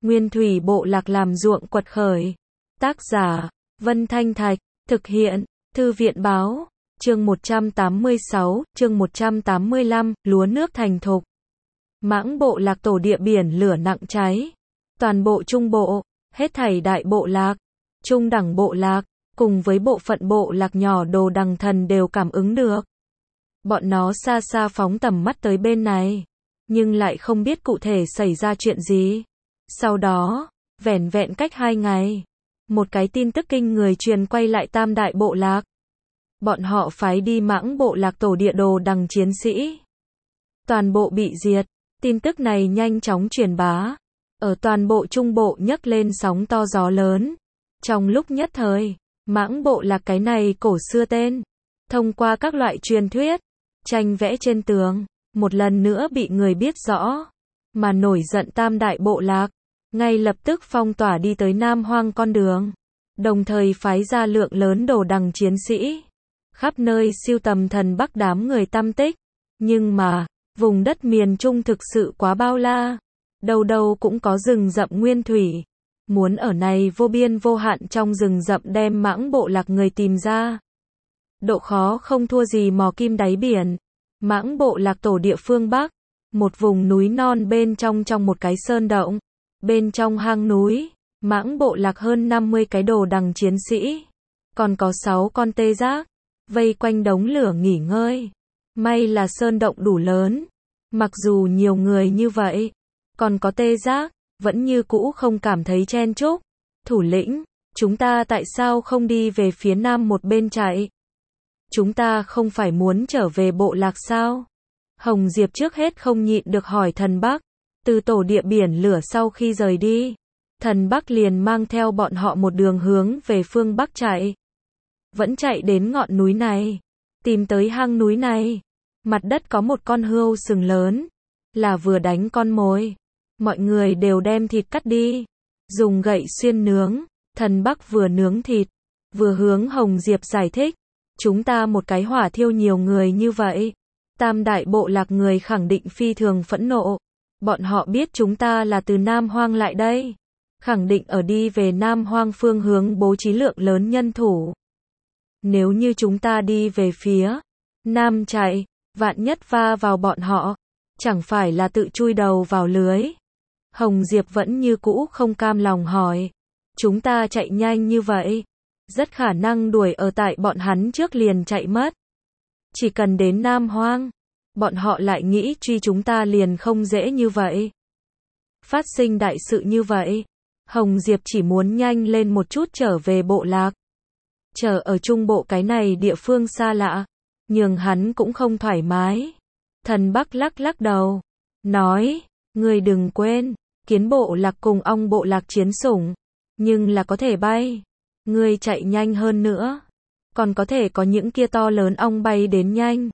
Nguyên thủy bộ lạc làm ruộng quật khởi. Tác giả, Vân Thanh Thạch, thực hiện, Thư viện báo, chương 186, chương 185, lúa nước thành thục. Mãng bộ lạc tổ địa biển lửa nặng cháy. Toàn bộ trung bộ, hết thảy đại bộ lạc, trung đẳng bộ lạc, cùng với bộ phận bộ lạc nhỏ Đồ Đằng Thần đều cảm ứng được. Bọn nó xa xa phóng tầm mắt tới bên này, nhưng lại không biết cụ thể xảy ra chuyện gì. Sau đó, vẻn vẹn cách 2 ngày, một cái tin tức kinh người truyền quay lại tam đại bộ lạc. Bọn họ phái đi mãng bộ lạc tổ địa Đồ Đằng chiến sĩ. Toàn bộ bị diệt. Tin tức này nhanh chóng truyền bá. Ở toàn bộ trung bộ nhấc lên sóng to gió lớn. Trong lúc nhất thời, mãng bộ lạc cái này cổ xưa tên, thông qua các loại truyền thuyết, tranh vẽ trên tường, một lần nữa bị người biết rõ. Mà nổi giận tam đại bộ lạc, ngay lập tức phong tỏa đi tới Nam Hoang con đường. Đồng thời phái ra lượng lớn Đồ Đằng chiến sĩ, khắp nơi siêu tầm thần Bắc đám người tăm tích. Nhưng mà, vùng đất miền Trung thực sự quá bao la. Đâu đâu cũng có rừng rậm nguyên thủy. Muốn ở này vô biên vô hạn trong rừng rậm đem mãng bộ lạc người tìm ra. Độ khó không thua gì mò kim đáy biển. Mãng bộ lạc tổ địa phương Bắc. Một vùng núi non bên trong một cái sơn động. Bên trong hang núi, mãng bộ lạc hơn 50 cái Đồ Đằng chiến sĩ. Còn có 6 con tê giác, vây quanh đống lửa nghỉ ngơi. May là sơn động đủ lớn. Mặc dù nhiều người như vậy, còn có tê giác, vẫn như cũ không cảm thấy chen chúc. Thủ lĩnh, chúng ta tại sao không đi về phía nam một bên chạy? Chúng ta không phải muốn trở về bộ lạc sao? Hồng Diệp trước hết không nhịn được hỏi thần Bắc. Từ tổ địa biển lửa sau khi rời đi, thần Bắc liền mang theo bọn họ một đường hướng về phương Bắc chạy. Vẫn chạy đến ngọn núi này, tìm tới hang núi này. Mặt đất có một con hươu sừng lớn, là vừa đánh con mồi. Mọi người đều đem thịt cắt đi, dùng gậy xuyên nướng. Thần Bắc vừa nướng thịt, vừa hướng Hồng Diệp giải thích. Chúng ta một cái hỏa thiêu nhiều người như vậy. Tam đại bộ lạc người khẳng định phi thường phẫn nộ. Bọn họ biết chúng ta là từ Nam Hoang lại đây. Khẳng định ở đi về Nam Hoang phương hướng bố trí lượng lớn nhân thủ. Nếu như chúng ta đi về phía Nam chạy, vạn nhất va vào bọn họ, chẳng phải là tự chui đầu vào lưới. Hồng Diệp vẫn như cũ không cam lòng hỏi. Chúng ta chạy nhanh như vậy, rất khả năng đuổi ở tại bọn hắn trước liền chạy mất. Chỉ cần đến Nam Hoang, bọn họ lại nghĩ truy chúng ta liền không dễ như vậy. Phát sinh đại sự như vậy, Hồng Diệp chỉ muốn nhanh lên một chút trở về bộ lạc. Chờ ở trung bộ cái này địa phương xa lạ, nhường hắn cũng không thoải mái. Thần Bắc lắc lắc đầu, nói, ngươi đừng quên, kiến bộ lạc cùng ong bộ lạc chiến sủng, nhưng là có thể bay. Ngươi chạy nhanh hơn nữa, còn có thể có những kia to lớn ong bay đến nhanh.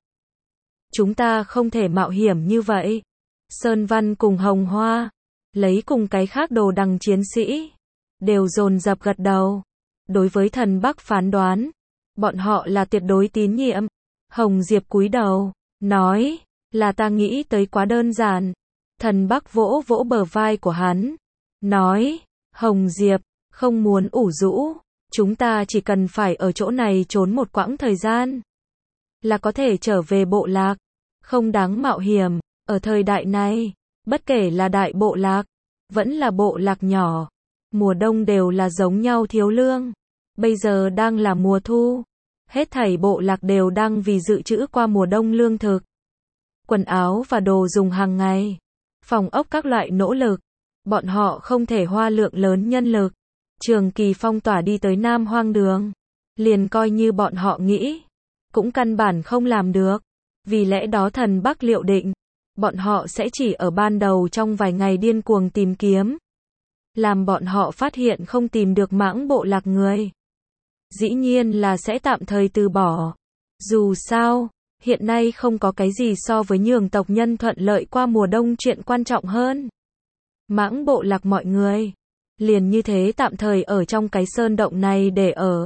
Chúng ta không thể mạo hiểm như vậy. Sơn Văn cùng Hồng Hoa, lấy cùng cái khác Đồ Đằng chiến sĩ, đều dồn dập gật đầu. Đối với thần Bắc phán đoán, bọn họ là tuyệt đối tín nhiệm. Hồng Diệp cúi đầu, nói, là ta nghĩ tới quá đơn giản. Thần Bắc vỗ vỗ bờ vai của hắn, nói, Hồng Diệp, không muốn ủ rũ, chúng ta chỉ cần phải ở chỗ này trốn một quãng thời gian, là có thể trở về bộ lạc, không đáng mạo hiểm. Ở thời đại này, bất kể là đại bộ lạc, vẫn là bộ lạc nhỏ, mùa đông đều là giống nhau thiếu lương. Bây giờ đang là mùa thu, hết thảy bộ lạc đều đang vì dự trữ qua mùa đông lương thực, quần áo và đồ dùng hàng ngày, phòng ốc các loại nỗ lực. Bọn họ không thể hoa lượng lớn nhân lực, trường kỳ phong tỏa đi tới Nam Hoang đường. Liền coi như bọn họ nghĩ, cũng căn bản không làm được. Vì lẽ đó thần Bắc liệu định, bọn họ sẽ chỉ ở ban đầu trong vài ngày điên cuồng tìm kiếm. Làm bọn họ phát hiện không tìm được mãng bộ lạc người, dĩ nhiên là sẽ tạm thời từ bỏ. Dù sao, hiện nay không có cái gì so với nhường tộc nhân thuận lợi qua mùa đông chuyện quan trọng hơn. Mãng bộ lạc mọi người, liền như thế tạm thời ở trong cái sơn động này để ở.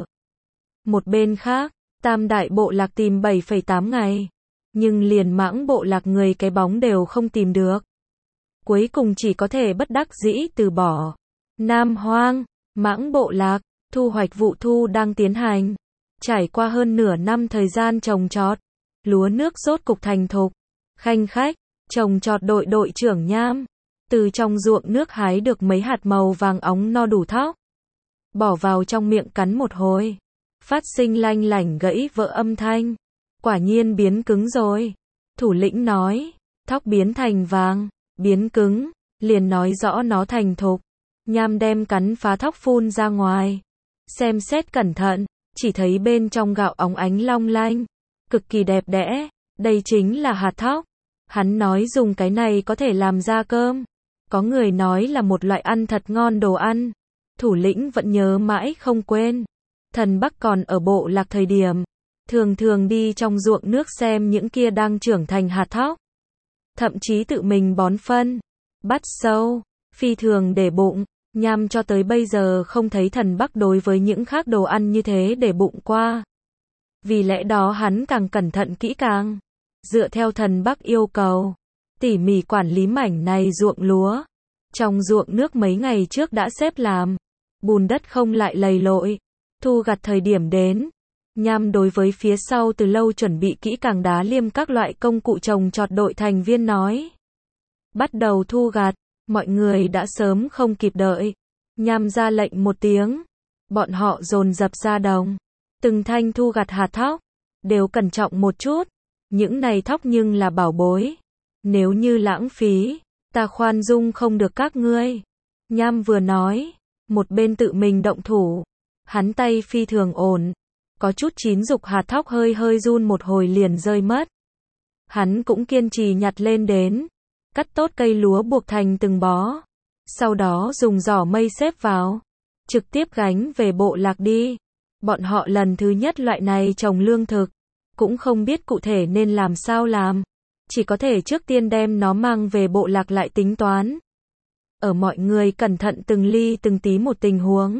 Một bên khác, tam đại bộ lạc tìm 7,8 ngày, nhưng liền mãng bộ lạc người cái bóng đều không tìm được. cuối cùng chỉ có thể bất đắc dĩ từ bỏ. Nam Hoang, Mãng bộ lạc, thu hoạch vụ thu đang tiến hành. Trải qua hơn nửa năm thời gian trồng trọt, lúa nước rốt cục thành thục. Khanh khách, trồng trọt đội trưởng Nham, từ trong ruộng nước hái được mấy hạt màu vàng óng no đủ thóc. Bỏ vào trong miệng cắn một hồi, phát sinh lanh lảnh gãy vỡ âm thanh. Quả nhiên biến cứng rồi. Thủ lĩnh nói, thóc biến thành vàng, biến cứng, liền nói rõ nó thành thục. Nham đem cắn phá thóc phun ra ngoài. Xem xét cẩn thận, chỉ thấy bên trong gạo óng ánh long lanh, cực kỳ đẹp đẽ, đây chính là hạt thóc. Hắn nói dùng cái này có thể làm ra cơm. Có người nói là một loại ăn thật ngon đồ ăn. Thủ lĩnh vẫn nhớ mãi không quên. Thần Bắc còn ở bộ lạc thời điểm, thường thường đi trong ruộng nước xem những kia đang trưởng thành hạt thóc. Thậm chí tự mình bón phân, bắt sâu, phi thường để bụng. Nham cho tới bây giờ không thấy thần Bắc đối với những khác đồ ăn như thế để bụng qua. Vì lẽ đó hắn càng cẩn thận kỹ càng. Dựa theo thần Bắc yêu cầu, tỉ mỉ quản lý mảnh này ruộng lúa. Trong ruộng nước mấy ngày trước đã xếp làm, bùn đất không lại lầy lội. Thu gặt thời điểm đến, Nham đối với phía sau từ lâu chuẩn bị kỹ càng đá liêm các loại công cụ trồng trọt đội thành viên nói. Bắt đầu thu gặt, mọi người đã sớm không kịp đợi. Nham ra lệnh một tiếng, bọn họ dồn dập ra đồng. Từng thanh thu gặt hạt thóc, đều cẩn trọng một chút. Những này thóc nhưng là bảo bối. Nếu như lãng phí, ta khoan dung không được các ngươi. Nham vừa nói, một bên tự mình động thủ. Hắn tay phi thường ổn. Có chút chín dục hạt thóc hơi hơi run một hồi liền rơi mất. Hắn cũng kiên trì nhặt lên đến. Cắt tốt cây lúa buộc thành từng bó. Sau đó dùng giỏ mây xếp vào. Trực tiếp gánh về bộ lạc đi. Bọn họ lần thứ nhất loại này trồng lương thực. Cũng không biết cụ thể nên làm sao làm. Chỉ có thể trước tiên đem nó mang về bộ lạc lại tính toán. Ở mọi người cẩn thận từng ly từng tí một tình huống.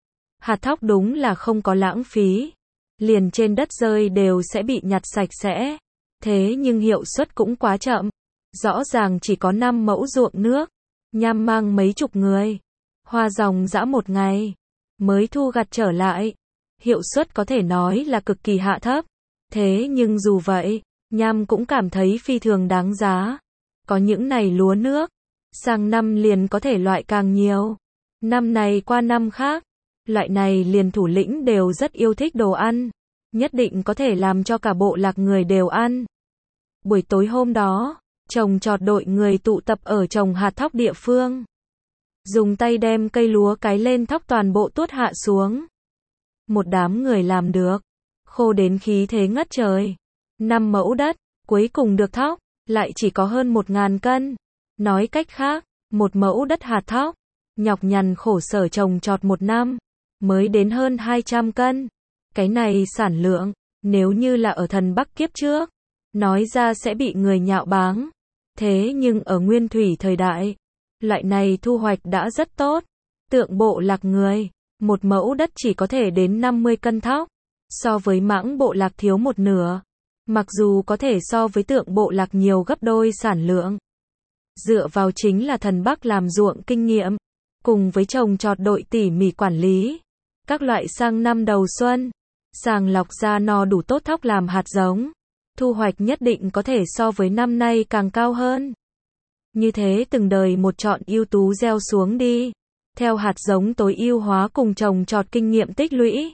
Hạt thóc đúng là không có lãng phí. Liền trên đất rơi đều sẽ bị nhặt sạch sẽ. Thế nhưng hiệu suất cũng quá chậm. Rõ ràng chỉ có 5 mẫu ruộng nước. Nham mang mấy chục người. Hoa dòng dã một ngày. Mới thu gặt trở lại. Hiệu suất có thể nói là cực kỳ hạ thấp. Thế nhưng dù vậy, Nham cũng cảm thấy phi thường đáng giá. Có những này lúa nước. Sang năm liền có thể loại càng nhiều. Năm này qua năm khác. Loại này liền thủ lĩnh đều rất yêu thích đồ ăn. Nhất định có thể làm cho cả bộ lạc người đều ăn. Buổi tối hôm đó, trồng trọt đội người tụ tập ở trồng hạt thóc địa phương. Dùng tay đem cây lúa cái lên thóc toàn bộ tuốt hạ xuống. Một đám người làm được. Khô đến khí thế ngất trời. 5 mẫu đất, cuối cùng được thóc, lại chỉ có hơn 1.000 cân. Nói cách khác, một mẫu đất hạt thóc, nhọc nhằn khổ sở trồng trọt một năm, mới đến hơn 200 cân. Cái này sản lượng, nếu như là ở thần Bắc kiếp trước, nói ra sẽ bị người nhạo báng. Thế nhưng ở nguyên thủy thời đại, loại này thu hoạch đã rất tốt. Tượng bộ lạc người, một mẫu đất chỉ có thể đến 50 cân thóc. So với Mãng bộ lạc thiếu một nửa. Mặc dù có thể so với tượng bộ lạc nhiều gấp đôi sản lượng. Dựa vào chính là thần Bắc làm ruộng kinh nghiệm. Cùng với trồng trọt đội tỉ mỉ quản lý. Các loại sang năm đầu xuân. Sàng lọc ra no đủ tốt thóc làm hạt giống. Thu hoạch nhất định có thể so với năm nay càng cao hơn. Như thế từng đời một chọn ưu tú gieo xuống đi. Theo hạt giống tối ưu hóa cùng trồng trọt kinh nghiệm tích lũy.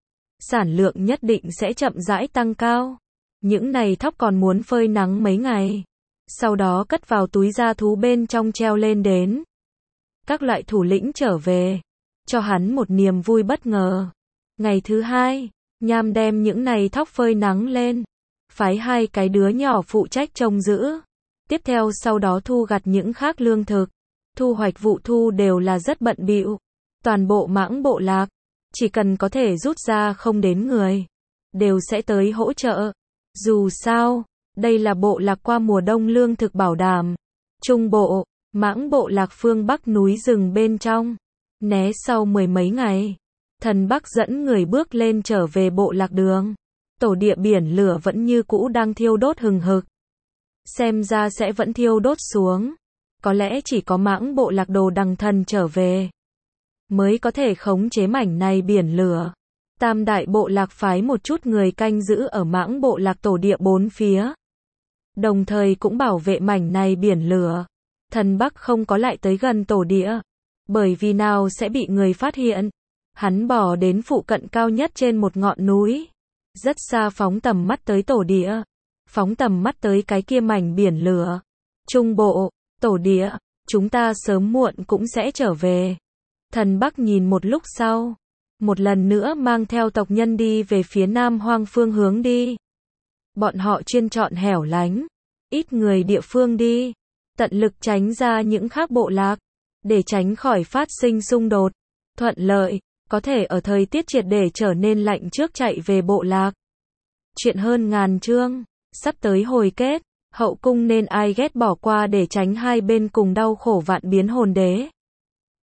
Sản lượng nhất định sẽ chậm rãi tăng cao. Những này thóc còn muốn phơi nắng mấy ngày. Sau đó cất vào túi da thú bên trong treo lên đến. Các loại thủ lĩnh trở về. Cho hắn một niềm vui bất ngờ. Ngày thứ hai, Nham đem những này thóc phơi nắng lên. Phái 2 cái đứa nhỏ phụ trách trông giữ. Tiếp theo sau đó thu gặt những khác lương thực. Thu hoạch vụ thu đều là rất bận bịu. Toàn bộ Mãng bộ lạc. Chỉ cần có thể rút ra không đến người. Đều sẽ tới hỗ trợ. Dù sao, đây là bộ lạc qua mùa đông lương thực bảo đảm. Trung bộ, Mãng bộ lạc phương Bắc núi rừng bên trong. Né sau 10 mấy ngày. Thần Bắc dẫn người bước lên trở về bộ lạc đường. Tổ địa biển lửa vẫn như cũ đang thiêu đốt hừng hực. Xem ra sẽ vẫn thiêu đốt xuống. Có lẽ chỉ có Mãng bộ lạc Đồ Đằng Thần trở về, mới có thể khống chế mảnh này biển lửa. Tam đại bộ lạc phái một chút người canh giữ ở Mãng bộ lạc tổ địa bốn phía, đồng thời cũng bảo vệ mảnh này biển lửa. Thần Bắc không có lại tới gần tổ địa, bởi vì nào sẽ bị người phát hiện. Hắn bò đến phụ cận cao nhất trên một ngọn núi, rất xa phóng tầm mắt tới tổ địa, phóng tầm mắt tới cái kia mảnh biển lửa. Trung bộ, tổ địa, chúng ta sớm muộn cũng sẽ trở về. Thần Bắc nhìn một lúc sau, một lần nữa mang theo tộc nhân đi về phía Nam Hoang phương hướng đi. Bọn họ chuyên chọn hẻo lánh, ít người địa phương đi, tận lực tránh ra những khác bộ lạc, để tránh khỏi phát sinh xung đột. Thuận lợi, có thể ở thời tiết triệt để trở nên lạnh trước chạy về bộ lạc. Chuyện hơn ngàn chương, sắp tới hồi kết, hậu cung nên ai ghét bỏ qua để tránh hai bên cùng đau khổ vạn biến hồn đế.